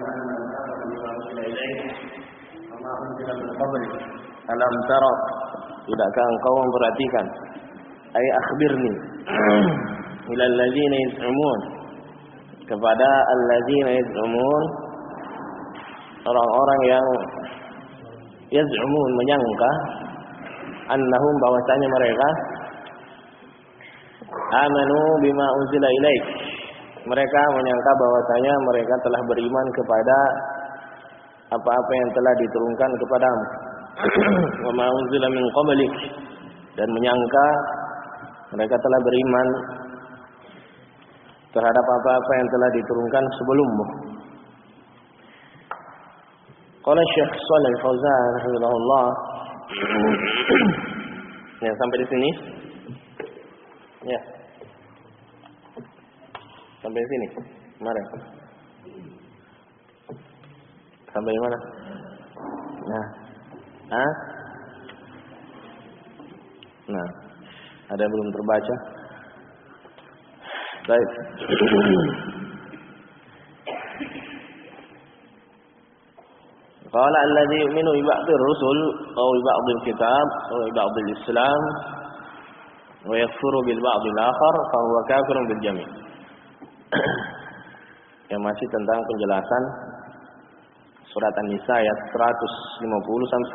Alam tara, tidakkah engkau memperhatikan? Ay akhbirni ilal ladzina yaz'umun, kepada alladzina yaz'umun, orang-orang yang yaz'umun, menyangka, annahum, bahwasanya mereka amanu bima unzila ilaik, mereka menyangka bahwasanya mereka telah beriman kepada apa-apa yang telah diturunkan kepadamu, wa ma unzila min qablik, dan menyangka mereka telah beriman terhadap apa-apa yang telah diturunkan sebelummu. Qala Syekh Shalih Fauzan rahimahullah. Ya, sampai di sini. Ya. Sampai sini. Mari. Sampai mana? Nah. Nah, ada yang belum terbaca? Baik. Qala alladhi yu'minu bi ba'dhi ar-rusul aw bi ba'dhi al-kitab aw bi ba'dhi al-islam wa yakfuru bil ba'dhi al-akhar fa huwa kafirun bil jami'. Yang masih tentang penjelasan surat An-Nisa ayat 150 sampai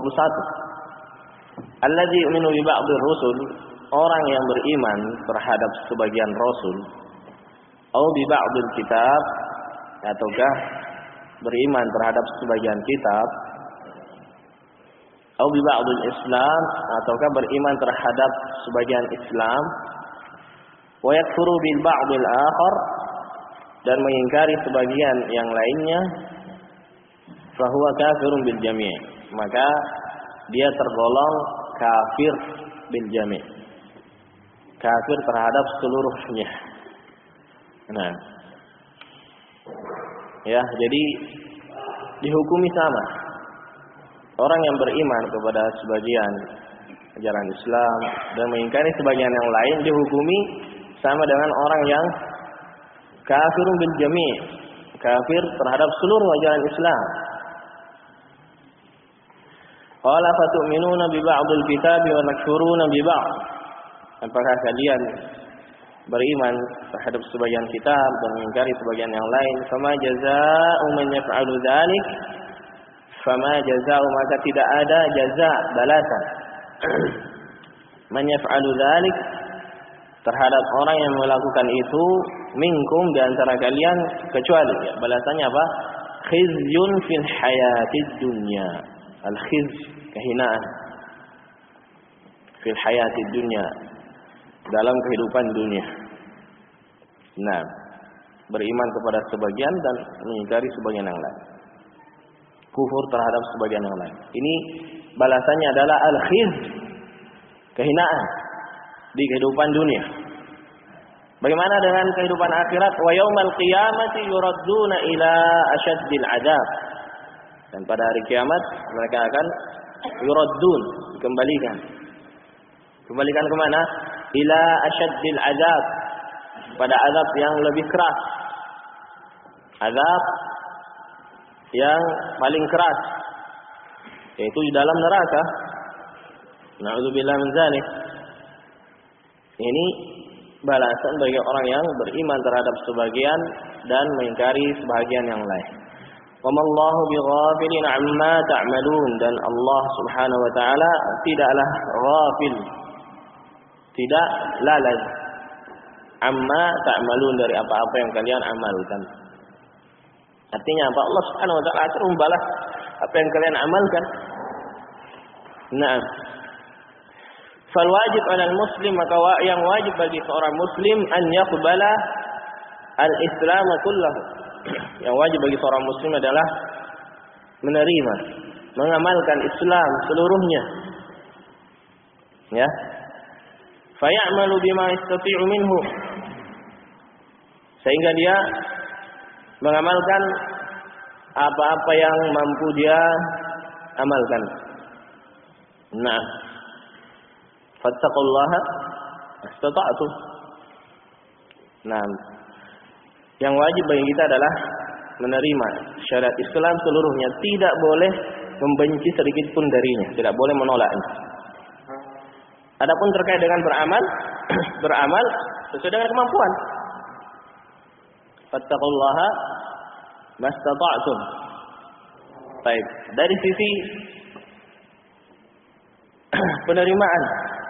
151. Alladzi yu'minu bi ba'dhi rusul, orang yang beriman terhadap sebagian rasul, au bi ba'dil kitab, ataukah beriman terhadap sebagian kitab, au bi ba'dil Islam, ataukah beriman terhadap sebagian Islam, wa yakfuru bil ba'dil akhar, dan mengingkari sebagian yang lainnya, fa huwa kafirun bil jami', maka dia tergolong kafir bil jami', kafir terhadap seluruhnya. Nah, ya, jadi dihukumi sama. Orang yang beriman kepada sebagian ajaran Islam dan mengingkari sebagian yang lain dihukumi sama dengan orang yang kafirun bil jami', kafir terhadap seluruh ajaran Islam. Qala fatu'minuna bi ba'dil kitabi wa takfuruna bi ba'd. Apakah kalian beriman terhadap sebagian kitab dan mengingkari sebagian yang lain? Fama jazaa'u man yaf'alu dzalik? Fama jazaa'u, maka tidak ada jaza, balasan. Man yaf'alu dzalik, terhadap orang yang melakukan itu, minkum, di antara kalian, kecuali, ya, balasannya apa? Khizyun fil hayatid dunya. Al-khizy, kehinaan. Fil hayatid dunya, dalam kehidupan dunia. Nah, beriman kepada sebagian dan mengingkari sebagian yang lain. Kufur terhadap sebagian yang lain. Ini balasannya adalah al-khizy, kehinaan di kehidupan dunia. Bagaimana dengan kehidupan akhirat? Wa yaumal qiyamati yuradduna ila asyaddil adzab. Dan pada hari kiamat mereka akan yuraddun, dikembalikan. Kembalikan kemana? Ila asyaddil adzab, pada azab yang lebih keras. Azab yang paling keras, yaitu di dalam neraka. Na'udzubillah min dzalik. Ini balasan bagi orang yang beriman terhadap sebagian dan mengingkari sebagian yang lain. Wa mallahu bighafilin amma ta'malun, dan Allah Subhanahu wa taala tidaklah ghafil, tidak lalai, amma ta'malun, dari apa-apa yang kalian amalkan. Artinya apa? Allah Subhanahu wa taala akan membalas apa yang kalian amalkan. Nah, fal wajib 'alal muslim, maka yang wajib bagi seorang muslim an yaqbala al-islam kullahu. Yang wajib bagi seorang muslim adalah menerima, mengamalkan Islam seluruhnya. Ya. Fa ya'malu bima yastati'u minhu, sehingga dia mengamalkan apa-apa yang mampu dia amalkan. Nah, fattaqullaha mastata'tum. Nah, yang wajib bagi kita adalah menerima syariat Islam seluruhnya, tidak boleh membenci sedikit pun darinya, tidak boleh menolaknya. Adapun terkait dengan beramal, beramal sesuai dengan kemampuan. Fattaqullaha mastata'tum. Baik, dari sisi penerimaan,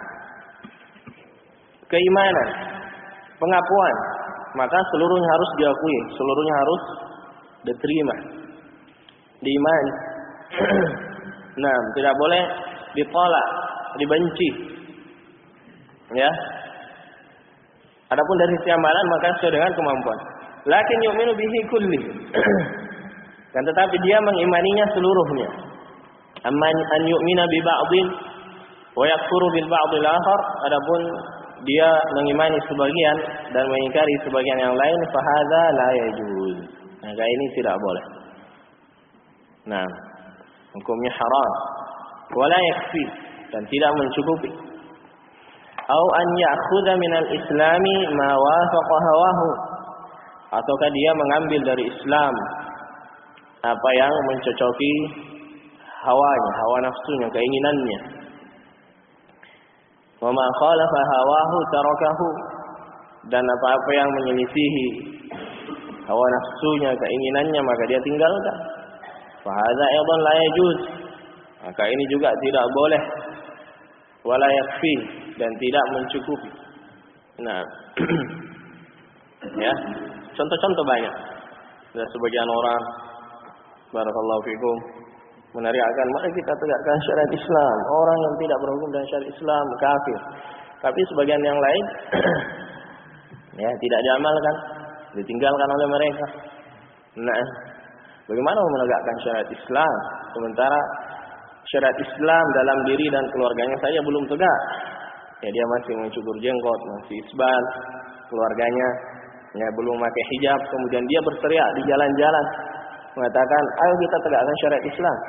keimanan, pengakuan, maka seluruhnya harus diakui, seluruhnya harus diterima, diimani. Nah, tidak boleh ditolak, dibenci. Ya. Adapun dari sisi amalan maka sesuai dengan kemampuan. Lakin yu'minu bihi kulli. Kan tetapi dia mengimaninya seluruhnya. Amman an yu'mina bi ba'dhin wa yakfuru bil ba'dil akhar. Adapun dia mengimani sebagian dan mengingkari sebagian yang lain, fa hadza la yajuz. Maka ini tidak boleh. Nah, hukumnya haram. Wala yakfi, dan tidak mencukupi. Au an ya'khudha minal islami ma wafaqa hawahu, ataukah dia mengambil dari Islam apa yang mencocoki hawanya, hawa nafsunya, keinginannya. Wa ma khalafa hawahu tarakahu, dan apa-apa yang menyelisihi hawa nafsunya, keinginannya, maka dia tinggalkan. Fa hadza aidan la yajuz, maka ini juga tidak boleh. Wala yakfi, dan tidak mencukupi. Nah, ya, contoh-contoh banyak. Ada sebagian orang, barakallahu fikum, meneriakkan, mari kita tegakkan syariat Islam. Orang yang tidak berhukum dengan syariat Islam kafir. Tapi sebagian yang lain, ya, tidak diamalkan, ditinggalkan oleh mereka. Nah, bagaimana menegakkan syariat Islam sementara syariat Islam dalam diri dan keluarganya saja belum tegak? Ya, dia masih mencukur jenggot, masih isbal, keluarganya ya belum pakai hijab, kemudian dia berteriak di jalan-jalan mengatakan, ayo kita tegakkan syariat Islam.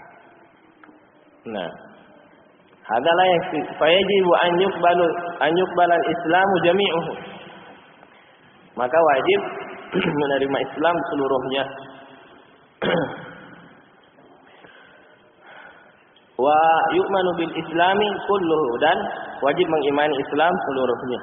Nah, hadza la yakfi, fa yajibu an yuqbala al-islamu jami'uhu. Maka wajib menerima Islam seluruhnya. Wa yu'manu bil islami kulluhu, dan wajib mengimani Islam seluruhnya.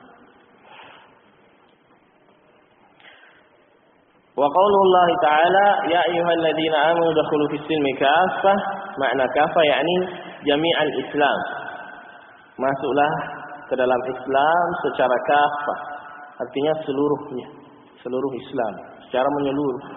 Wa qaulullah ta'ala ya ayyuhalladzina amanu dakhulu fis silmi kaffah, makna kaffah yakni jami'al Islam. Masuklah ke dalam Islam secara kaffah, artinya seluruhnya, seluruh Islam secara menyeluruh.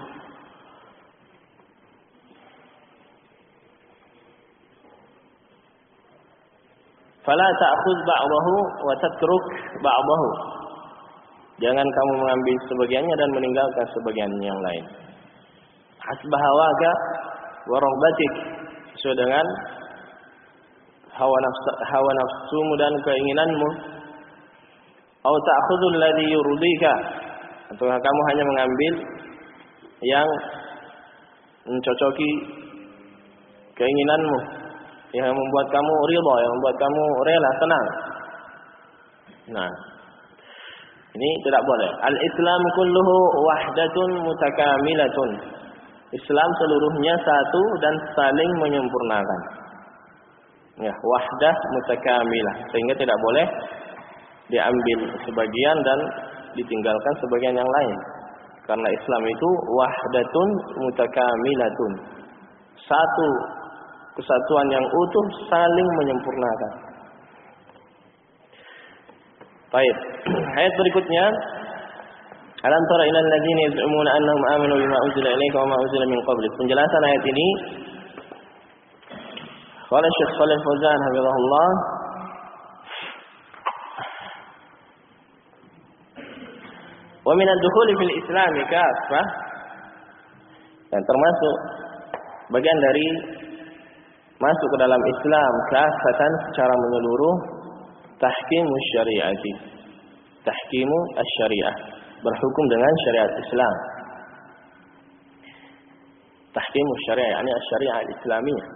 Fala ta'khudh ba'dahu wa tatruk ba'dahu. Jangan kamu mengambil sebagiannya dan meninggalkan sebagian yang lain. Hasbah hawaka wa raghbatik, sesuai dengan hawa nafsumu dan keinginanmu. Au ta'khudhul ladzi yurdika, atau kamu hanya mengambil yang mencocoki keinginanmu, yang membuat kamu ridha, yang membuat kamu rela, tenang. Nah, ini tidak boleh. Al-Islam kulluhu wahdatun mutakamilatun. Islam seluruhnya satu dan saling menyempurnakan. Ya, wahdah mutakamilah, sehingga tidak boleh diambil sebagian dan ditinggalkan sebagian yang lain. Karena Islam itu wahdatun mutakamilatun. Satu kesatuan yang utuh, saling menyempurnakan. Baik, ayat berikutnya, alam tara ilal ladzina yaz'umuna annahum amanu bima unzila ilaika wa ma unzila min qablik. Penjelasan ayat ini, qala Syekh Shalih Fauzan hafizahullah, wa min ad-dukhul fil Islam kaffah, dan termasuk bagian dari masuk ke dalam Islam kaffatan secara menyeluruh, tahkimu syariati, tahkimu asy-syariah, berhukum dengan syariat Islam. Tahkimu syariah yakni asy-syariah al-islamiyah.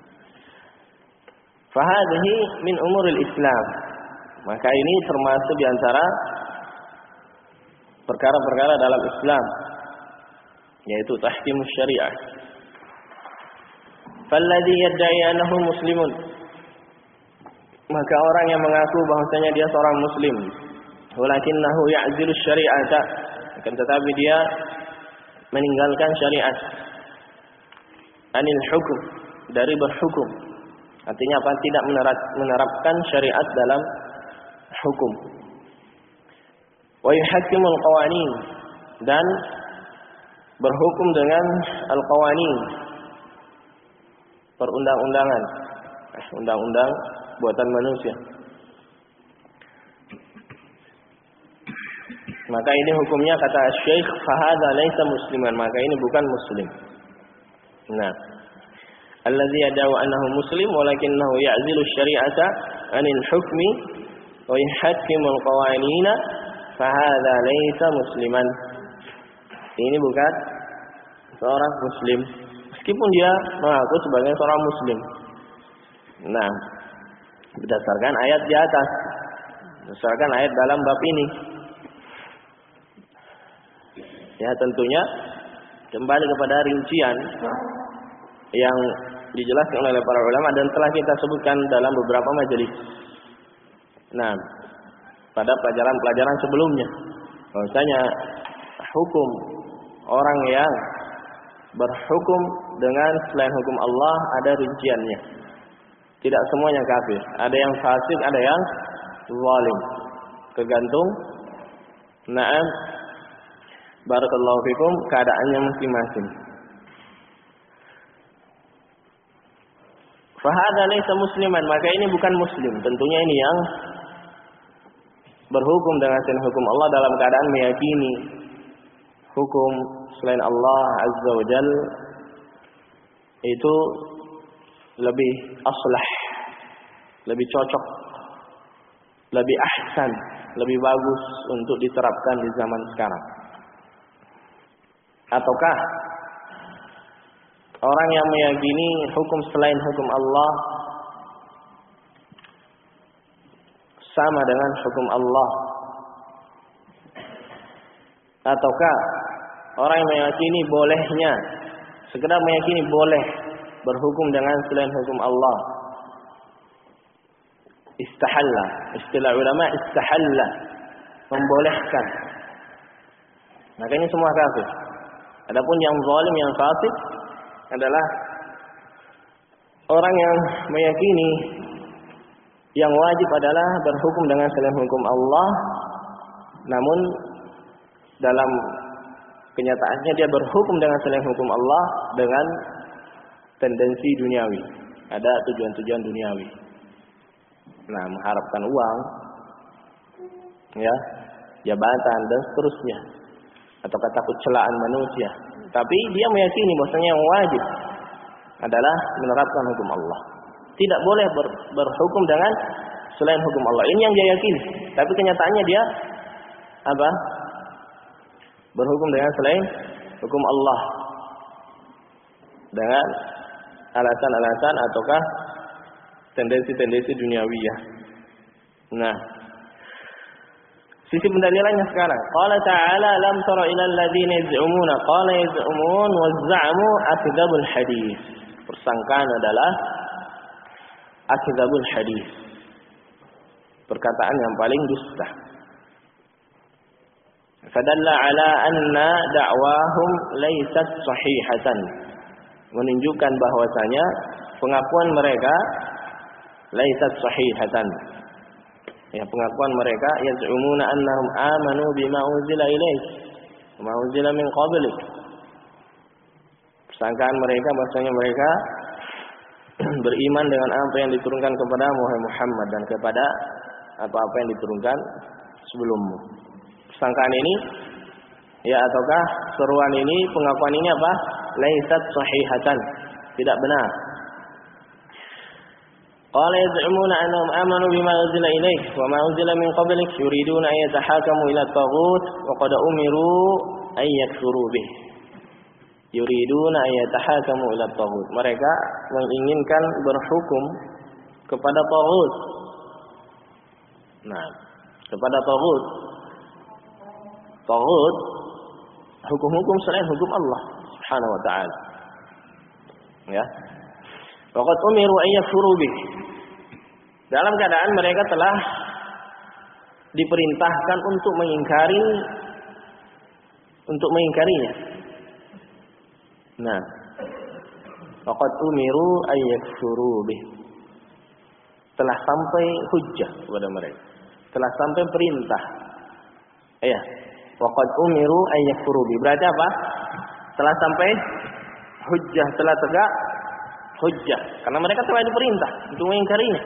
Fa hadhihi min umuril Islam. Maka ini termasuk di antara perkara-perkara dalam Islam. yaitu tahkimus syariah. Falladhi yadda'i annahu muslimun, maka orang yang mengaku bahwasanya dia seorang muslim, walakinnahu ya'zilu syari'ata, akan tetapi dia meninggalkan syariat, anil hukum, dari berhukum. Artinya apa? Tidak menerapkan syariat dalam hukum. Wa yuhakkimul qawanin, dan berhukum dengan al-qawanin, perundang-undangan, undang-undang buatan manusia. Maka ini hukumnya, kata Syekh, fahadha laisa musliman, maka ini bukan muslim. Nah, alladzi yad'u annahu muslim walakinnahu ya'zilu syari'ata 'anil hukmi wa yuhakkimul qawanina, fahadha laisa musliman. Ini bukan seorang muslim, meskipun dia mengaku sebagai seorang muslim. Nah, berdasarkan ayat di atas, berdasarkan ayat dalam bab ini. Ya, tentunya kembali kepada rincian yang dijelaskan oleh para ulama dan telah kita sebutkan dalam beberapa majelis. Nah, pada pelajaran sebelumnya, bahwasanya hukum orang yang berhukum dengan selain hukum Allah ada rinciannya. Tidak semuanya kafir. Ada yang fasik, ada yang zalim. Tergantung, na'am, barakallahu fikum, keadaannya masing-masing. Fahadha laysa musliman, maka ini bukan muslim. Tentunya ini yang berhukum dengan selain hukum Allah dalam keadaan meyakini hukum selain Allah Azza wa Jal itu lebih aslah, lebih cocok, lebih ahsan, lebih bagus untuk diterapkan di zaman sekarang. Ataukah orang yang meyakini hukum selain hukum Allah sama dengan hukum Allah? Ataukah orang yang meyakini bolehnya, sekedar meyakini boleh berhukum dengan selain hukum Allah? Istahalla, istilah ulama istahalla, membolehkan. Maka ini semua kafir. Adapun yang zalim, yang fasik adalah orang yang meyakini yang wajib adalah berhukum dengan selain hukum Allah, namun dalam kenyataannya dia berhukum dengan selain hukum Allah dengan tendensi duniawi, ada tujuan-tujuan duniawi. Nah, mengharapkan uang, ya, jabatan dan seterusnya, atau takut celaan manusia. Tapi dia meyakini bahwasanya yang wajib adalah menerapkan hukum Allah. Tidak boleh berhukum dengan selain hukum Allah. Ini yang dia yakini. Tapi kenyataannya dia apa? Berhukum dengan selain hukum Allah dengan alasan-alasan ataukah tendensi-tendensi duniawiyah. Nah, sisi pendalilannya sekarang. Qala ta'ala lam tara ilal ladzina yaz'umuna qala yaz'umun wa za'mu akdzabul hadis. Persangkaan adalah akdzabul hadis, perkataan yang paling dusta. Fadalla ala anna da'wahum laysat sahihatan, menunjukkan bahwasanya pengakuan mereka laysat sahihatan. Ya, pengakuan mereka yaz'umuna annahum amanu bima unzila ilaik wa ma unzila min qablik. Persangkaan mereka bahwasanya mereka beriman dengan apa yang diturunkan kepada Muhammad dan kepada apa-apa yang diturunkan sebelummu. Persangkaan ini, ya, ataukah seruan ini, pengakuan ini apa? Laisat sahihatan, tidak benar. Qala yaz'umuna annahum amanu bima unzila ilaik wa ma unzila min qablik yuriduna an yatahakamu ila at-taghut wa qad umiru an yakfuru bih. Yuriduna an yatahakamu ila at-taghut. Mereka menginginkan berhukum kepada taghut. Nah, kepada taghut. Taghut hukum-hukum selain hukum Allah. Subhanahu wa ta'ala. Ya. Waqad umiru an yakfuru bih. Dalam keadaan mereka telah diperintahkan untuk mengingkarinya. Nah, waqad umiru an yakfuru bih. Telah sampai hujjah kepada mereka. Telah sampai perintah. Ya. Waqad umiru an yakfuru bih. Berarti apa? Telah sampai hujjah, telah tegak hujjah. Karena mereka telah diperintah untuk mengingkarinya.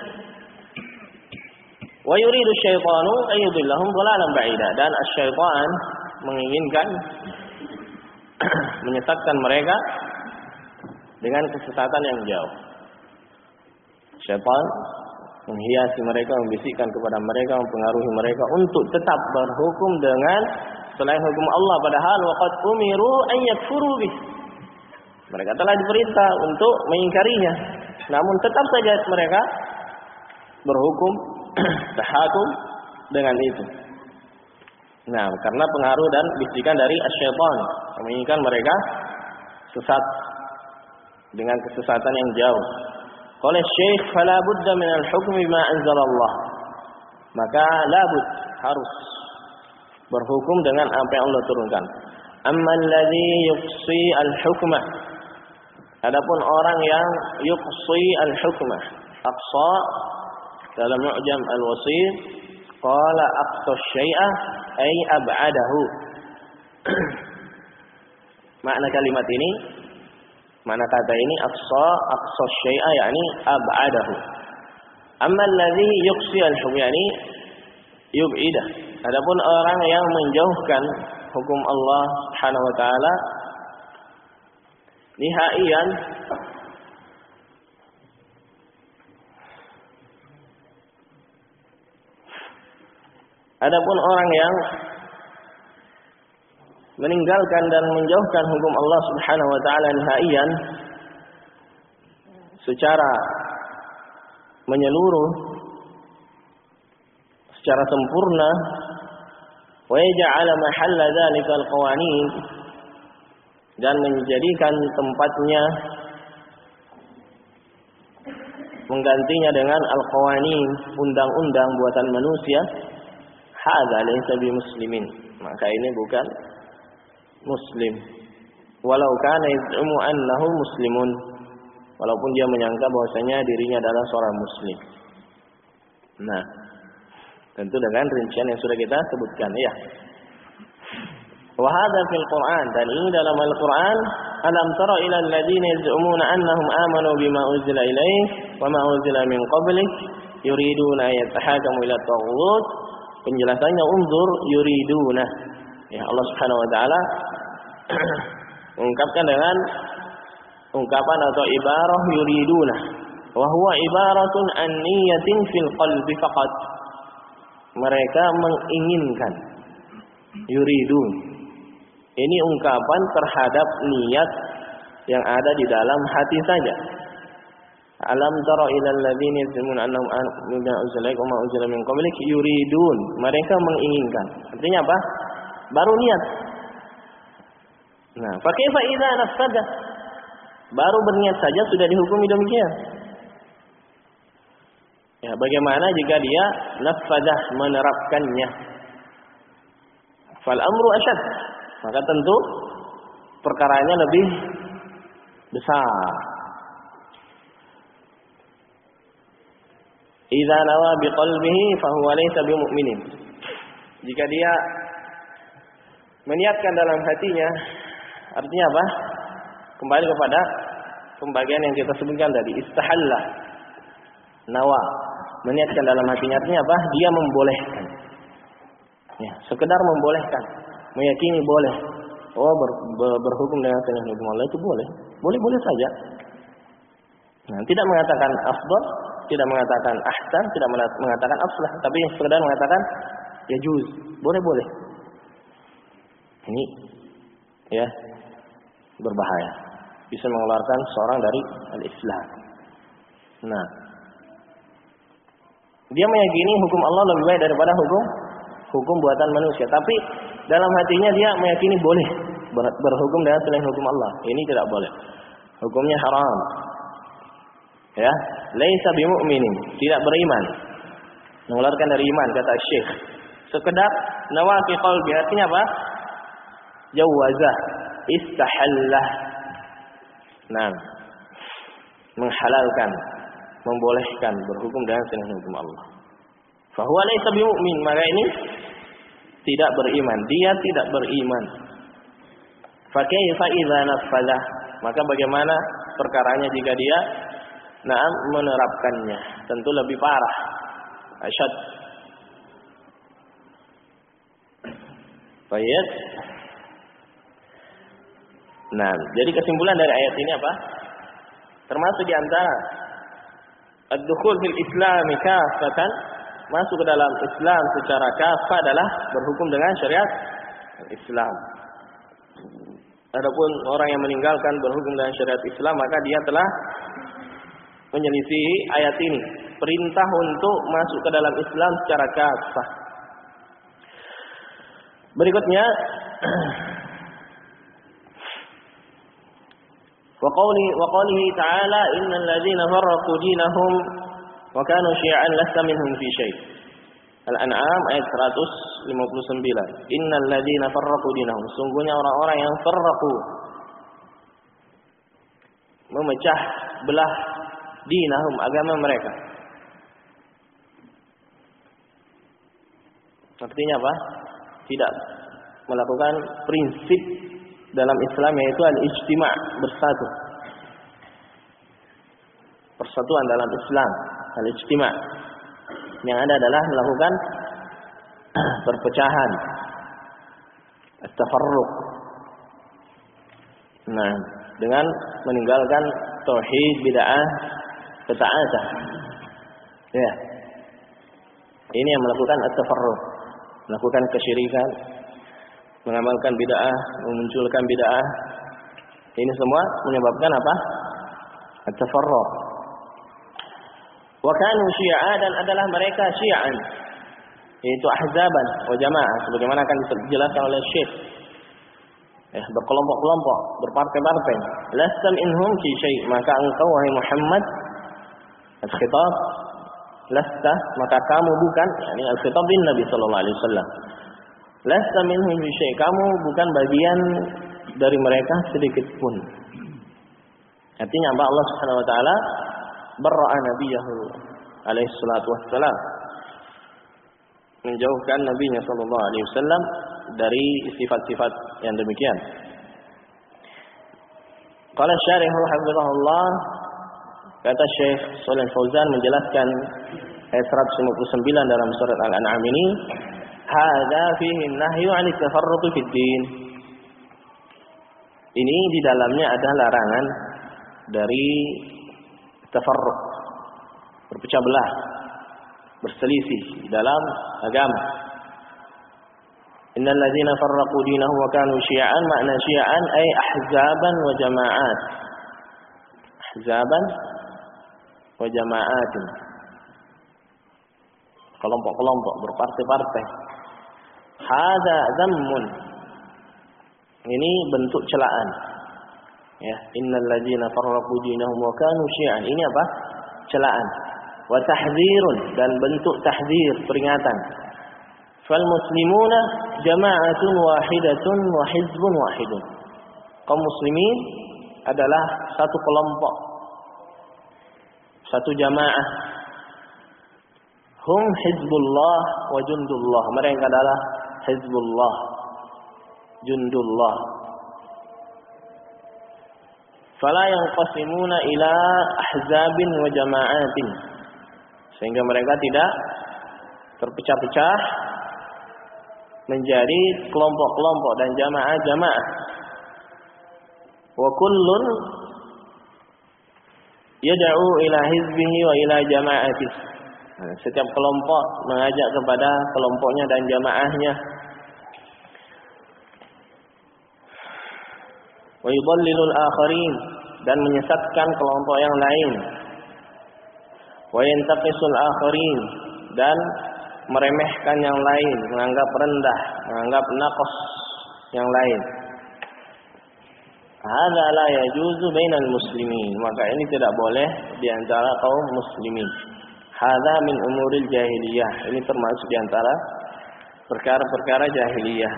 Wa yuridu syaitanu an yudillahum dhalalan ba'ida. Dan asy-syaitan menginginkan menyesatkan mereka dengan kesesatan yang jauh. Syaitan menghiasi mereka, membisikkan kepada mereka, mempengaruhi mereka untuk tetap berhukum dengan selain hukum Allah, padahal waqad umiru an yakfuru bih. Mereka telah diperintah untuk mengingkarinya, namun tetap saja mereka berhukum tahakum dengan itu. Nah, karena pengaruh dan bisikan dari asy-syaitan yang menginginkan mereka sesat dengan kesesatan yang jauh. Qala Syekh, fala budda min al-hukm bima anzalallah. Maka labud, harus berhukum dengan apa yang Allah turunkan. Amma alladhi yuqsi al-hukmah. Adapun orang yang yuqsi al-hukmah, aqsa dalam Mu'jam al-Wasit, qala aqsa syai'a ay ab'adahu. Makna kalimat ini, makna kata ini aqsa syai'a yakni ab'adahu. Amma alladhi yuqsi al-hukm yani yub'idah. Adapun orang yang menjauhkan hukum Allah Subhanahu wa taala nihaian, adapun orang yang meninggalkan dan menjauhkan hukum Allah Subhanahu wa taala nihaian secara menyeluruh, secara sempurna, wa yaj'ala mahalla dzalika al-qawanin, dan menjadikan tempatnya, menggantinya dengan al-qawanin, undang-undang buatan manusia, hadza laysa bimuslimin, maka ini bukan muslim. Walau kana yaz'umu annahu muslimun, walaupun dia menyangka bahwasanya dirinya adalah seorang muslim. Nah, tentu dengan rincian yang sudah kita sebutkan, ya. Wa hadza fil Qur'an, dan ini dalam Al-Qur'an. Alam tara ila alladziina yaz'umuna annahum amanu bima unzila ilaik wa ma unzila min qablik yuriduna yatahakamu ila taghut. Penjelasannya unzur yuriduna. Ya, Allah Subhanahu wa taala mengungkapkan dengan ungkapan atau ibarah yuriduna, wa huwa ibaratun an niyatin fil qalbi faqat. Mereka menginginkan, yuridun, ini ungkapan terhadap niat yang ada di dalam hati saja. Alam tara ilal ladzina yaz'umuna annahum amanu bima unzila ilaika wa ma unzila min qablik yuridun, mereka menginginkan. Artinya apa? Baru niat. Nah, fa kaifa idza nafada? Baru berniat saja sudah dihukumi demikian. Ya, bagaimana jika dia nafadah, menerapkannya? Fal amru asyad, maka tentu perkaranya lebih besar. Idza nawa biqalbihi fa huwa laysa bimu'minin. Jika dia meniatkan dalam hatinya, artinya apa? Kembali kepada pembagian yang kita sebutkan tadi, istahalla, nawa, meniatkan dalam hatinya, artinya apa? Dia membolehkan. Ya, sekedar membolehkan, meyakini boleh. Oh, berhukum dengan hukum Allah itu boleh. Boleh-boleh saja. Nah, tidak mengatakan afdal, tidak mengatakan ahsan, tidak mengatakan aflah, tapi yang sekedar mengatakan yajuz, boleh-boleh. Ini ya berbahaya, bisa mengeluarkan seorang dari al-Islam. Nah, dia meyakini hukum Allah lebih baik daripada hukum buatan manusia, tapi dalam hatinya dia meyakini boleh berhukum dengan selain hukum Allah. Ini tidak boleh. Hukumnya haram. Ya, laisa bimu'minin, tidak beriman. Mengeluarkan dari iman kata Syekh. Sekedar nawafi qalbi, artinya apa? Jawazah, istahallah. Nah, menghalalkan, membolehkan berhukum dengan selain hukum Allah. Fahuwa laisa bimu'min, maka ini tidak beriman, dia tidak beriman. Fa kaifa idza nafadha, maka bagaimana perkaranya jika dia menerapkannya? Tentu lebih parah, asyad. Baik. Nah, jadi kesimpulan dari ayat ini apa? Termasuk di antara ad-dukhul fil Islam kafatan, masuk ke dalam Islam secara kafah adalah berhukum dengan syariat Islam. Adapun orang yang meninggalkan berhukum dengan syariat Islam, maka dia telah menyelisihi ayat ini. Perintah untuk masuk ke dalam Islam secara kafah. Berikutnya wa qawlihi ta'ala innal ladzina farraqu dinahum wa kanu syi'an lasta minhum fi syai'. Al-An'am ayat 159. Innal ladzina farraqu dinahum, sungguhnya orang-orang yang farraqu, memecah belah dinahum, agama mereka. Artinya apa? Tidak melakukan prinsip dalam Islam, yaitu al-ijtima', bersatu. Persatuan dalam Islam, al-ijtima'. Yang ada adalah melakukan perpecahan, at-tafarruq. Nah, dengan meninggalkan tauhid, bid'ah, ketaatan. Ya. Ini yang melakukan at-tafarruq, melakukan kesyirikan, mengamalkan bid'ah, memunculkan bid'ah. Ini semua menyebabkan apa? At-tafarruq. Wa kanu syi'a, dan adalah mereka syi'an, yaitu ahzaban wa jamaah, sebagaimana akan dijelaskan oleh Syekh. Berkelompok-kelompok, berpartai-partai. Lasta minhum fi syai', maka engkau wahai Muhammad, al-khitab lasta, maka kamu bukan, yakni al-khitab bin Nabi sallallahu alaihi wasallam. Lasta minhum fi syai', kamu bukan bagian dari mereka sedikit pun. Artinya apa? Allah Subhanahu wa taala barra'a nabiyahu alaihi salatu wassalam, menjauhkan nabinya sallallahu alaihi wasallam dari sifat-sifat yang demikian. Qala syarih hafizahullah, kata Syekh Shalih Fauzan menjelaskan ayat 159 dalam surat Al-An'am ini, hadza fihi nahyu 'anil tafarruq fid din. Ini di dalamnya ada larangan dari tafarruq, berpecah belah, berselisih dalam agama. Innal ladzina farraqu dinahum wa kanu syi'an, makna syi'an ay ahzaban wa jama'at. Ahzaban wa jama'atin, kelompok-kelompok, berpartai-partai. Hadza dzammun, ini bentuk celaan. Ya, innal ladzina farraqu dinahum wa kanu syi'an, ini apa? Celaan. Wa tahdzirun, dan bentuk tahdzir, peringatan. Fal muslimuna jama'atun wahidatun wa hizbun wahidun. Kaum muslimin adalah satu kelompok, satu jamaah. Hum hizbullah wa jundullah, mereka adalah hizbullah, jundullah. Fala yanqasimuna ila ahzabin wa jama'atin, sehingga mereka tidak terpecah-pecah menjadi kelompok-kelompok dan jamaah-jamaah. Wa kullun yad'u ila hizbihi wa ila jama'atihi. Setiap kelompok mengajak kepada kelompoknya dan jamaahnya. Wa yudallilul akharin, dan menyesatkan kelompok yang lain. Wa yantaqisul akharin, dan meremehkan yang lain, menganggap rendah, menganggap naqas yang lain. Hadza la yajuzu bainal muslimin. Maka ini tidak boleh di antara kaum muslimin. Hadza min umuril jahiliyah. Ini termasuk di antara perkara-perkara jahiliyah.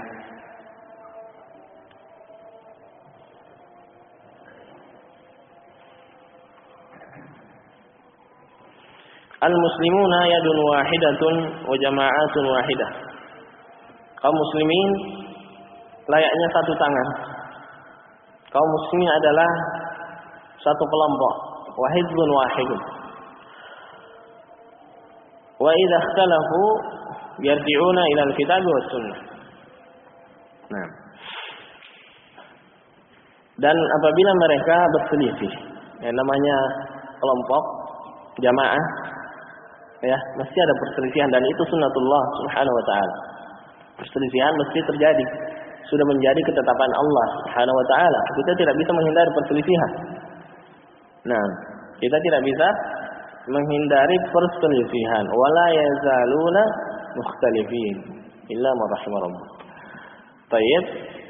Al-muslimuna yadun wahidatun wa jama'atun wahidah. Kaum muslimin layaknya satu tangan. Kaum muslimin adalah satu kelompok, wahidun wahidun. Wa idza ikhtalafu yarji'una ila al-kitab was sunnah. Nah. Dan apabila mereka berselisih, yang namanya kelompok jamaah, ya, mesti ada perselisihan dan itu sunnatullah subhanahu wa ta'ala. Perselisihan mesti terjadi. Sudah menjadi ketetapan Allah subhanahu wa ta'ala. Kita tidak bisa menghindari perselisihan. Nah, kita tidak bisa menghindari perselisihan. Wala yazaluna mukhtalifin illa ma rahima rabbuk. Baik.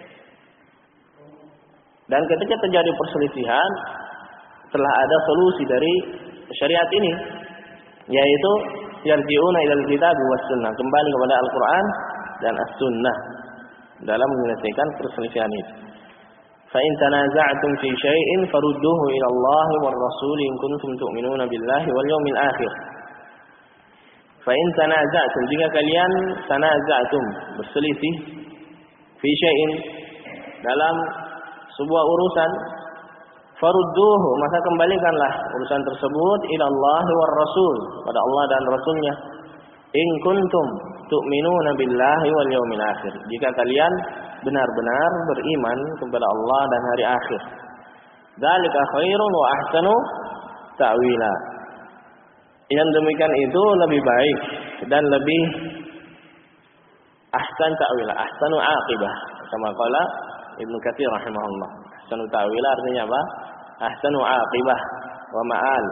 Dan ketika terjadi perselisihan, telah ada solusi dari syariat ini, yaitu yarji'una ilal kitab was sunnah, kembali kepada Al-Qur'an dan As-Sunnah dalam menyelesaikan perselisihan itu. Fa in tanaza'tum fi syai'in farudduhu ila Allah war Rasul in kuntum tu'minuna billahi wal yawmil akhir. Fa in tanaza'tum, jika kalian tanaza'tum, berselisih, fi syai'in, dalam sebuah urusan, farudduhu, maka kembalikanlah urusan tersebut ila Allah war Rasul, pada Allah dan Rasulnya. In kuntum tu'minuna billahi wal yawmil akhir, jika kalian benar-benar beriman kepada Allah dan hari akhir. Dzalika khairun wa ahsanu ta'wila. Yang demikian itu lebih baik dan lebih ahsan ta'wila, ahsanu aqibah, kama qala Ibnu Katsir rahimahullah. Ahsanu ta'wila artinya apa? Ahsanu aqibah wa ma'al.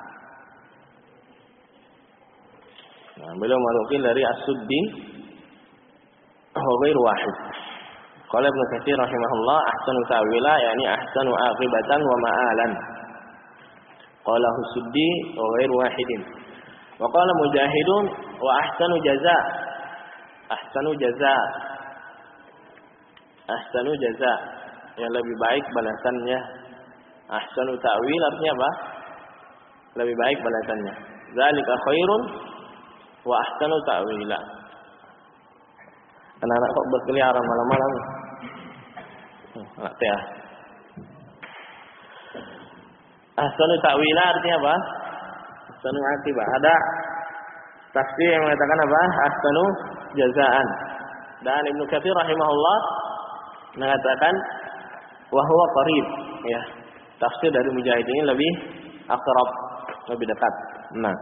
Nah, beliau menukil dari As-Suddi wa ghairu wahid. Qala Ibnu Katsir rahimahullah, ahsanu ta'wila yakni ahsanu aqibatan wa ma'alan. Qala As-Suddi wa ghairu wahidin. Wa qala Mujahidun wa ahsanu jazaa. Ahsanu jazaa. Ahsanu jazaa, yang lebih baik balasannya. Ahsanu ta'wil artinya apa? Lebih baik balasannya. Dzalika khairun wa ahsanu ta'wila. Anak-anak kok berkeliaran malam-malam? Anak teh. Ahsanu ta'wila artinya apa? Ahsanu aqibah. Ada tafsir yang mengatakan apa? Ahsanu jazaan. Dan Ibnu Katsir rahimahullah mengatakan wa huwa qarib, ya. Tafsir dari Mujahid ini lebih aqrab, lebih dekat. Nah,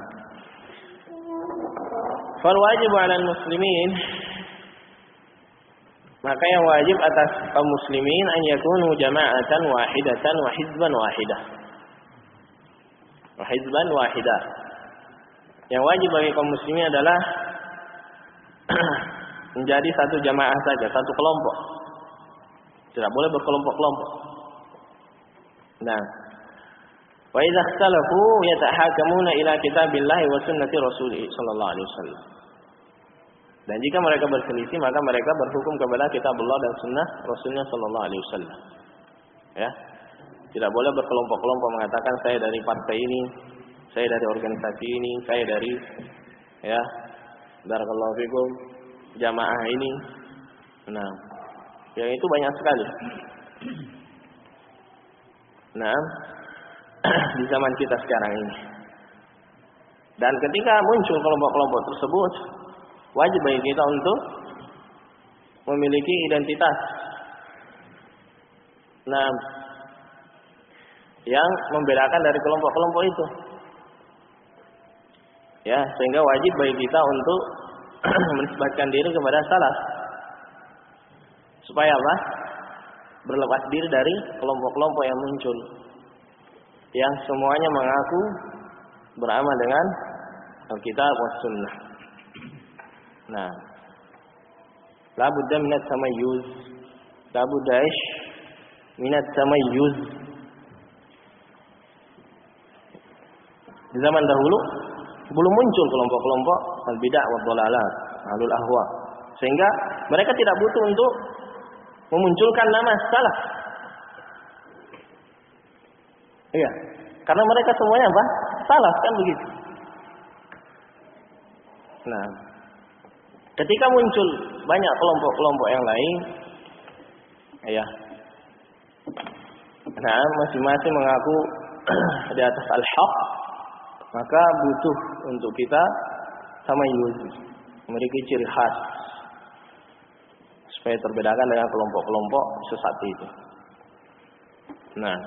fal wajib 'alal muslimin, maka yang wajib atas kaum muslimin an yakunu jama'atan wahidatan wa hizban wahidah. Wa hizban wahidah. Yang wajib bagi kaum muslimin adalah menjadi satu jamaah saja, satu kelompok. Tidak boleh berkelompok-kelompok. Nah, wa idza ikhtalafu yatahakamuna ila kitabillahi wa sunnati rasulih sallallahu alaihi wasallam. Dan jika mereka berselisih, maka mereka berhukum kepada kitabullah dan sunnah Rasulnya sallallahu alaihi wasallam. Ya. Tidak boleh berkelompok-kelompok mengatakan saya dari partai ini, saya dari organisasi ini, saya dari, ya, barakallahu fikum, jamaah ini. Nah, yang itu banyak sekali. Nah, di zaman kita sekarang ini. Dan ketika muncul kelompok-kelompok tersebut, wajib bagi kita untuk memiliki identitas. Nah, yang membedakan dari kelompok-kelompok itu. Ya, sehingga wajib bagi kita untuk menisbatkan diri kepada salaf. Supaya apa? Berlepas diri dari kelompok-kelompok yang muncul, yang semuanya mengaku beramal dengan Alkitab was sunnah. Nah, la budda min at-tamayyuz, la budda minat tamayyuz. Di zaman dahulu belum muncul kelompok-kelompok al-bid'ah wa dhalalah, ahlul ahwa. Sehingga mereka tidak butuh untuk memunculkan nama salaf. Iya, karena mereka semuanya apa? Salaf, kan begitu. Nah, ketika muncul banyak kelompok-kelompok yang lain, ya, nah masing-masing mengaku di atas al-haq, maka butuh untuk kita tamayyuz, memiliki ciri khas supaya terbedakan dengan kelompok-kelompok sesat itu. Nah,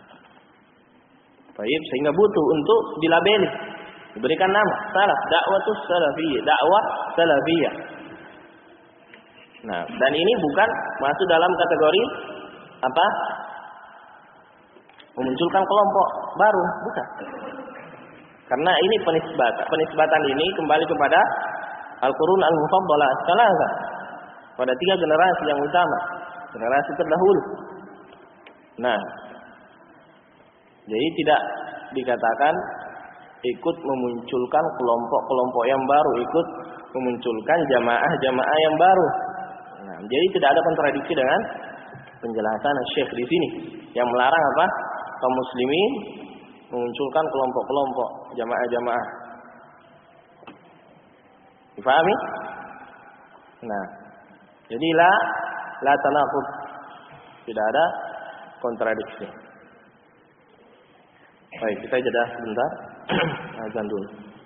baik, sehingga butuh untuk dilabeli, diberikan nama salaf, dakwatus salafiyah, dakwah salafiyah. Nah, dan ini bukan masuk dalam kategori apa? Memunculkan kelompok baru, bukan. Karena ini penisbatan ini kembali kepada al-qurun al-mufaddalah as-salasah, pada 3 generasi yang utama, generasi terdahulu. Nah, jadi tidak dikatakan ikut memunculkan kelompok-kelompok yang baru, ikut memunculkan jamaah-jamaah yang baru. Nah, jadi tidak ada kontradiksi dengan penjelasan Syekh di sini yang melarang apa? Kaum muslimin memunculkan kelompok-kelompok, jamaah-jamaah. Difahami? Nah, jadi la tanaqud, tidak ada kontradiksi. Baik, kita jeda sebentar. Azan dulu.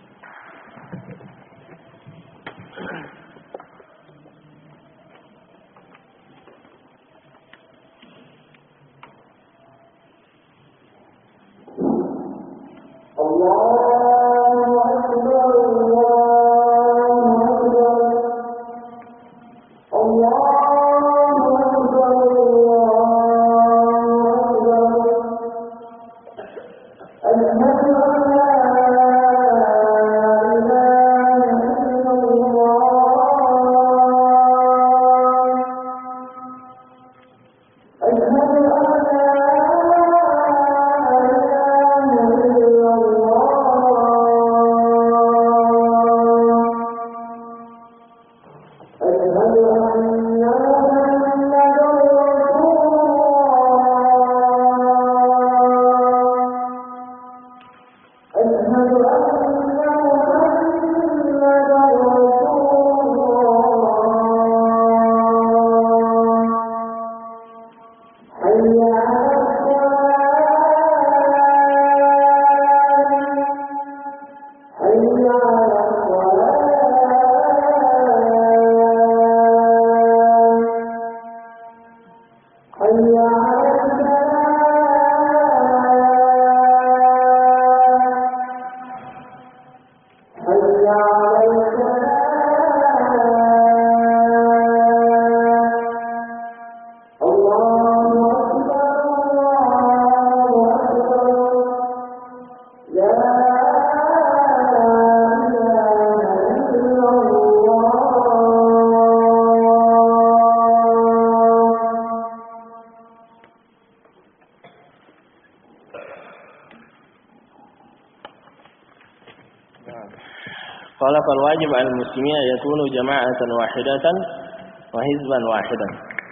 Qala fal wajib 'alal muslimin yakunu jama'atan wahidatan wa hizban wahidan.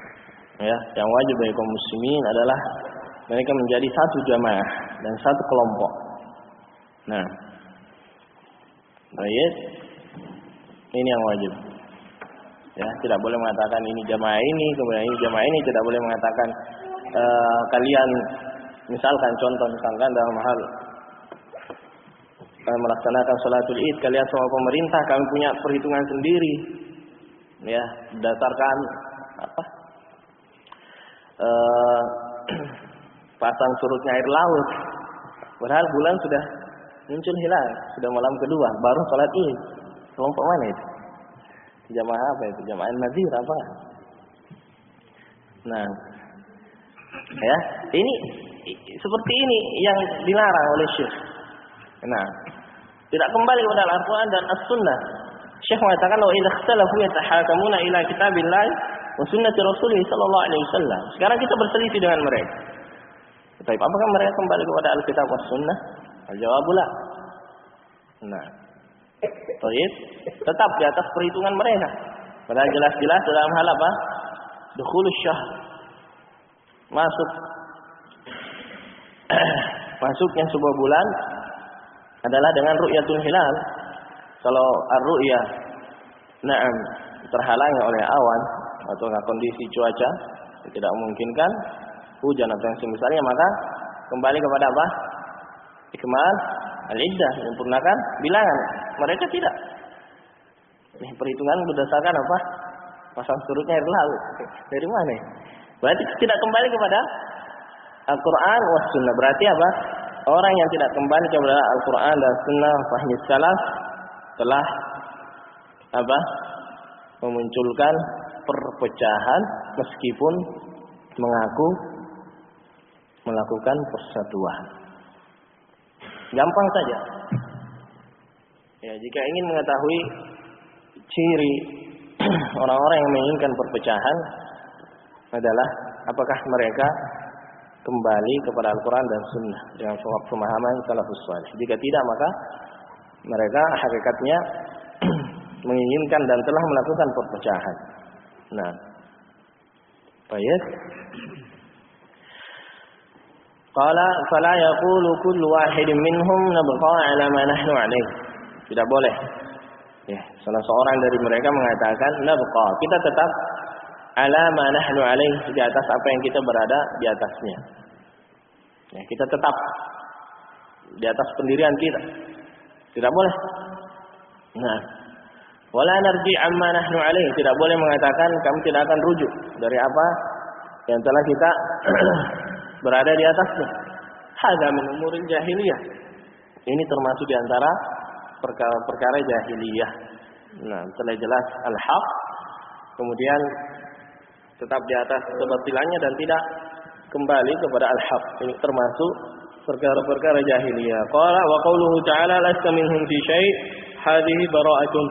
Ya, yang wajib bagi kaum muslimin adalah mereka menjadi satu jamaah dan satu kelompok. Nah, baik. Ini yang wajib. Ya, tidak boleh mengatakan ini jamaah ini, kemudian ini jamaah ini, tidak boleh mengatakan kalian misalkan contoh dalam hal melaksanakan salatul Id, kalian sama pemerintah, kami punya perhitungan sendiri. Ya, berdasarkan apa? Pasang surutnya air laut. Padahal bulan sudah muncul hilal, sudah malam kedua, baru salat Id. Kelompok mana itu? Jamaah apa itu? Jamaah Nazir apa? Nah, ya, ini seperti ini yang dilarang oleh Syekh. Nah, tidak kembali kepada Al-Quran dan As-Sunnah. Syekh mengatakan, "Wa idza ikhtalafu yatahakamuna ila kitabillah wa sunnati Rasulih sallallahu alaihi wasallam. Sekarang kita berselisih dengan mereka. Tapi apakah mereka kembali kepada Alkitab was sunnah? Al-jawab la. Nah. Baik, tetap di atas perhitungan mereka. Padahal jelas-jelas dalam hal apa? Dukhulus syahr. Masuknya sebuah bulan adalah dengan ru'yatul hilal. Kalau ar-ru'yah terhalangi oleh awan atau kondisi cuaca tidak memungkinkan hujan atau yang semisalnya, maka kembali kepada apa? Ikmal al-iddah, menyempurnakan bilangan. Mereka tidak. Ini perhitungan berdasarkan apa? Pasang surutnya air laut. Dari mana? Berarti tidak kembali kepada Al-Quran was sunnah. Berarti apa? Orang yang tidak kembali kepada Al-Quran dan sunnah fahmi salaf telah apa? Memunculkan perpecahan meskipun mengaku melakukan persatuan. Gampang saja. Ya, jika ingin mengetahui ciri orang-orang yang menginginkan perpecahan adalah apakah mereka kembali kepada Al-Quran dan Sunnah dengan pemahaman salafus salih. Jika tidak, maka mereka hakikatnya menginginkan dan telah melakukan perpecahan. Nah, baik. Qala fala yaqulu kullu wahidin minhum nabqa ala ma nahnu alayh. Tidak boleh. Ya, salah seorang dari mereka mengatakan nabqa, kita tetap ala ma nahnu alayh, di atas apa yang kita berada di atasnya. Ya, kita tetap di atas pendirian kita. Tidak boleh. Nah, wala narji amma nahnu alayh, tidak boleh mengatakan kami tidak akan rujuk dari apa yang telah kita berada di atasnya. Hadza min umuril jahiliyah. Ini termasuk di antara perkara-perkara jahiliyah. Nah, telah jelas al-haq, kemudian tetap di atas kebatilannya dan tidak kembali kepada al-haq. Ini termasuk perkara-perkara jahiliyah. Qala wa qauluhu ta'ala lasta minhum fi syai' hadhihi bara'atun.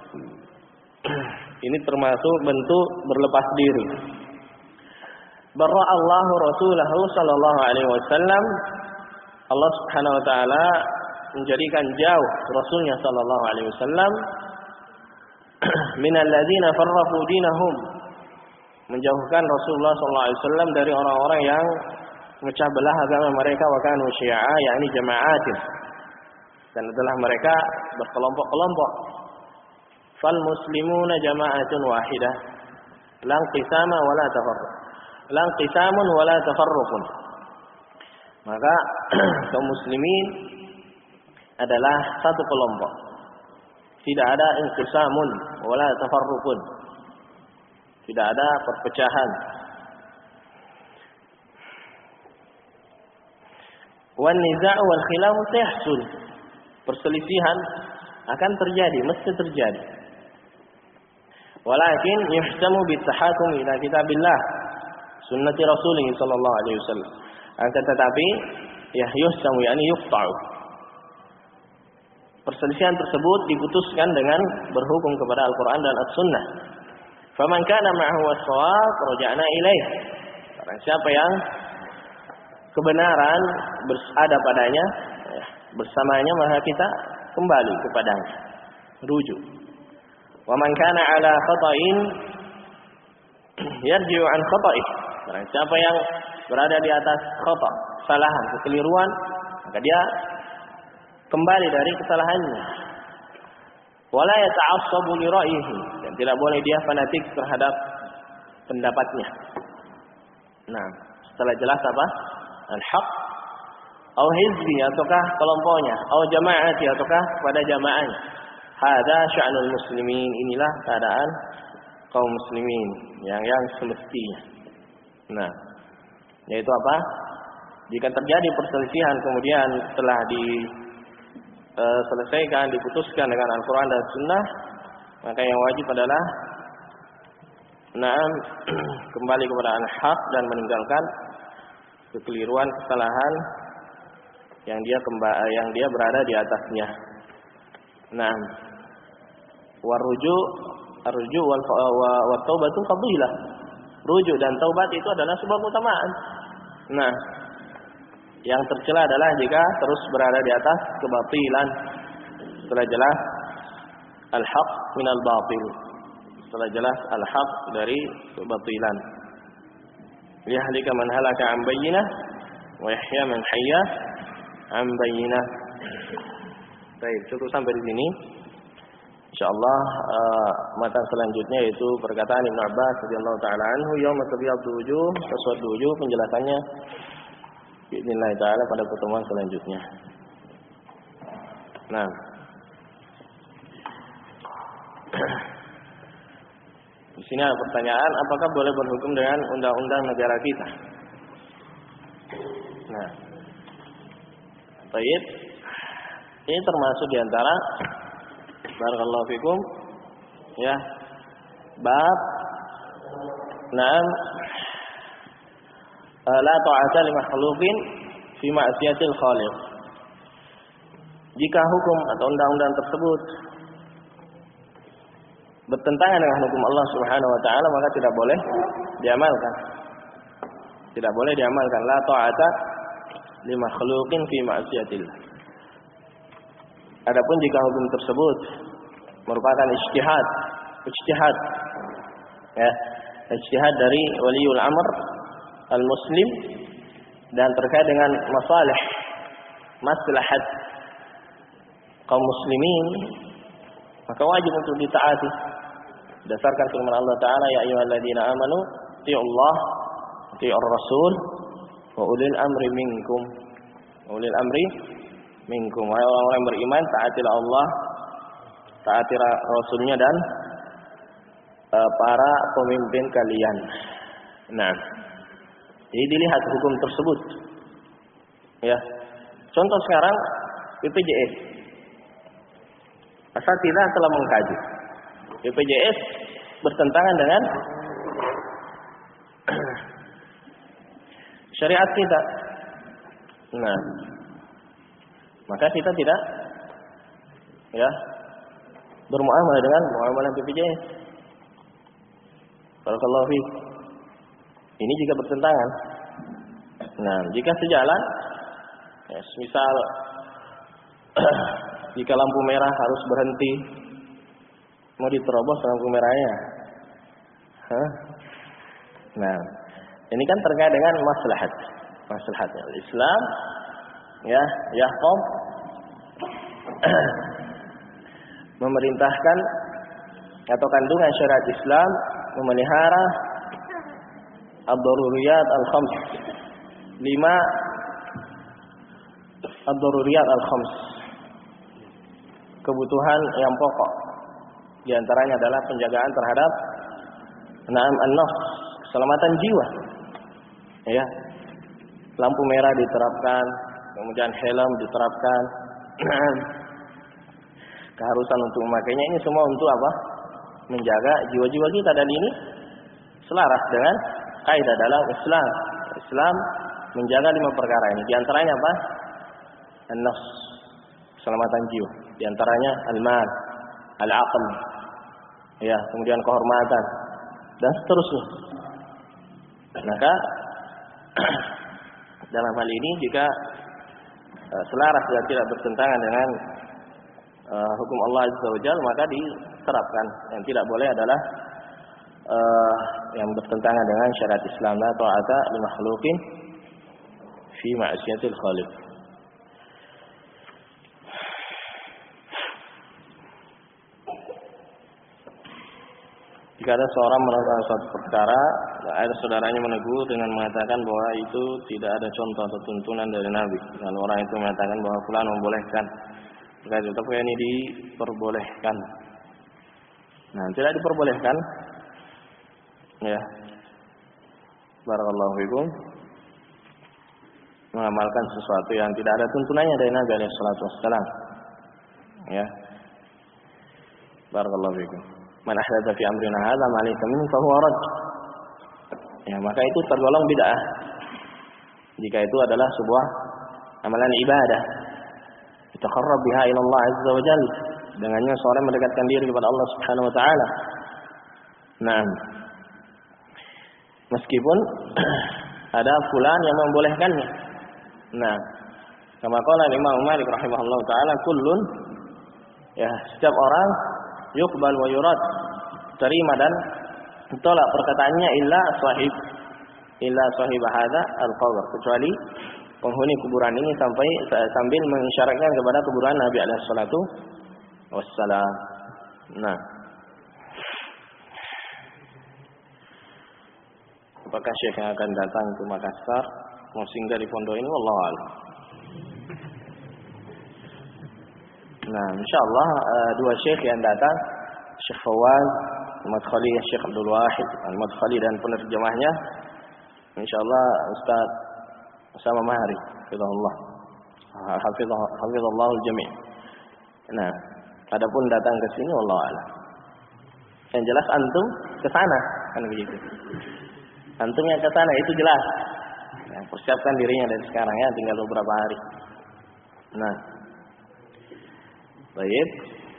Ini termasuk bentuk berlepas diri. Barra'allahu rasulahu sallallahu alaihi wasallam. Allah Subhanahu wa taala menjadikan jauh rasulnya sallallahu alaihi wasallam minal ladzina farraqu dinahum, menjauhkan Rasulullah sallallahu alaihi wasallam dari orang-orang yang memecah belah agama mereka, wa kanu syi'a, yakni jama'atin, dan adalah mereka berkelompok-kelompok. Fal muslimuna jama'atun wahidah la inqisama wala tafarruq, la inqisamun wala tafarruqun. Maka kaum muslimin adalah satu kelompok, tidak ada inqisamun wala tafarruqun, tidak ada perpecahan. Wan niza'u wal khilafu sayahsul, perselisihan akan terjadi, mesti terjadi. Walakin yuhtamu bitahakum ila kitabillah sunnati Rasulih sallallahu alaihi wasallam. Akan tetapi ya yuhtamu yakni yuqta'u, perselisihan tersebut diputuskan dengan berhukum kepada Al-Quran dan As-Sunnah. Faman kana ma'ahu as-shawab raja'na ilaih. Barang siapa yang kebenaran ada padanya, bersamanya, maka kita kembali kepadanya, rujuk. Wa man kana ala khata'in yarji'u an khata'ih. Barang siapa yang berada di atas khata', kesalahan, kekeliruan, maka dia kembali dari kesalahannya. Wala yata'assabu li ra'yihi, dan tidak boleh dia fanatik terhadap pendapatnya. Nah, setelah jelas apa? Al-haq au hizbi, ataukah kelompoknya, au jama'ati, ataukah pada jamaahnya. Hadza sya'nul muslimin, inilah keadaan kaum muslimin yang semestinya. Nah, yaitu apa? Jika terjadi perselisihan kemudian telah selesaikan, diputuskan dengan Al-Quran dan Sunnah, maka yang wajib adalah kembali kepada al-haq dan meninggalkan kekeliruan, kesalahan yang dia berada di atasnya. Nah, warujuk Ar-ruju' wa taubatu fadilah. Rujuk dan taubat itu adalah sebuah keutamaan. Nah, yang tercela adalah jika terus berada di atas kebatilan. Setelah jelas al-haq minal batil. Setelah jelas al-haq dari kebatilan. Liyahlika man halaka an bayyinah wa yahya man hayya an bayyinah. Baik, cukup sampai di sini. Insyaallah matan selanjutnya yaitu perkataan Ibnu Abbas radhiyallahu taala anhu, yauma tabyaddu wujuh, taswaddu wujuh, penjelasannya bismillah taala pada pertemuan selanjutnya. Nah, di sini ada pertanyaan, apakah boleh berhukum dengan undang-undang negara kita? Nah, baik. Ini termasuk diantara barakallahu fikum ya bab na'am la ta'ata li makhluqin fi ma'siyatil khaliq. Jika hukum atau undang-undang tersebut bertentangan dengan hukum Allah Subhanahu wa taala, maka tidak boleh diamalkan. Tidak boleh diamalkan. La ta'ata li makhluqin fi ma'siyatillah. Adapun jika hukum tersebut merupakan ijtihad ya, ijtihad dari waliul amr al-muslim dan terkait dengan maslahat kaum muslimin, maka wajib untuk ditaati berdasarkan firman Allah taala, ya ayyuhalladzina amanu ti'ullah ti'ur rasul wa ulil amri minkum. Ulil amri minkum, wahai orang-orang beriman, taatilah Allah, taati Rasulnya dan para pemimpin kalian. Nah, jadi dilihat hukum tersebut. Ya, contoh sekarang BPJS. Asatidzah telah mengkaji. BPJS bertentangan dengan syariat kita. Nah, maka kita tidak ya bermuamalah dengan muamalah BPJS. Barakallahu fiik. Ini jika bertentangan. Nah, jika sejalan, ya, misal jika lampu merah harus berhenti, mau diterobos lampu merahnya. Nah, ini kan terkait dengan maslahatnya. Islam ya, yahkum memerintahkan atau kandungan syariat Islam memelihara ad-daruriyat al-khams. 5 ad-daruriyat al-khams. Kebutuhan yang pokok. Di antaranya adalah penjagaan terhadap na'am an-nafs, keselamatan jiwa. Ya. Lampu merah diterapkan, kemudian helm diterapkan. Keharusan untuk memakainya, ini semua untuk apa? Menjaga jiwa-jiwa kita, dan ini selaras dengan kaidah dalam Islam. Islam menjaga 5 perkara ini. Di antaranya apa? An-nafs, keselamatan jiwa. Di antaranya al-mal, al-aql. Ya, kemudian kehormatan dan seterusnya. Maka dalam hal ini jika selaras dan tidak bertentangan dengan hukum Allah Azza wa Jalla, maka diterapkan. Yang tidak boleh adalah yang bertentangan dengan syariat Islam. La ta'ata li makhluqin fi ma'siyatil khaliq. Jika ada seorang melakukan suatu perkara, ada saudaranya menegur dengan mengatakan bahwa itu tidak ada contoh atau tuntunan dari Nabi. Lalu orang itu mengatakan bahwa fulan membolehkan. Tetapi ini diperbolehkan. Nah, tidak diperbolehkan. Ya. Barakallahu fikum. Mengamalkan sesuatu yang tidak ada tuntunannya dari Nabi alaihi salatu wassalam. Ya. Barakallahu fikum. Man ahdatsa fi amrina hadza ma laysa minhu fa huwa rad. Ya, maka itu tergolong bid'ah. Jika itu adalah sebuah amalan ibadah, taqarrab biha ila Allah azza wa jalla, dengannya seorang mendekatkan diri kepada Allah Subhanahu wa taala. Nah, meskipun ada fulan yang membolehkannya. Nah, kama qala Imam Malik rahimahullah taala, kullun, ya, setiap orang yuqbal wa yurad, terima dan tolak perkataannya illa sahib hadza al-qabr, kecuali penghuni kuburan ini sambil mengisyaratkan kepada kuburan Nabi alaihi salatu wassalam. Nah, apakah syekh yang akan datang ke Makassar mau singgah di pondok ini? Wallahu a'lam. Nah, insyaallah dua syekh yang datang, Syekh Fawaz Al-Madkhali, Syekh Abdul Wahid Al-Madkhali dan penerjemahnya, insyaallah Ustaz Usama Mahari, hafizallahu al-jami'. Nah, adapun datang ke sini wallahu a'lam. Yang jelas antum ke sana, kan begitu. Antum yang ke sana itu jelas. Ya, persiapkan dirinya dari sekarang ya, tinggal beberapa hari. Nah, baik.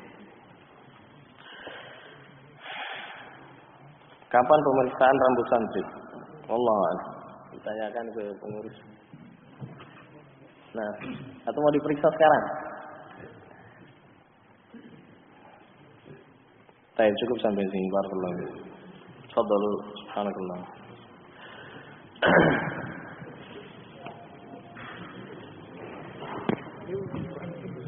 Kapan pemeriksaan rambut santri? Wallahu a'lam. Ditanyakan ke pengurus. Nah, atau mau diperiksa sekarang? Baik, cukup sampai sini. Barakallahu. Tafadhalu. Subhanakallah.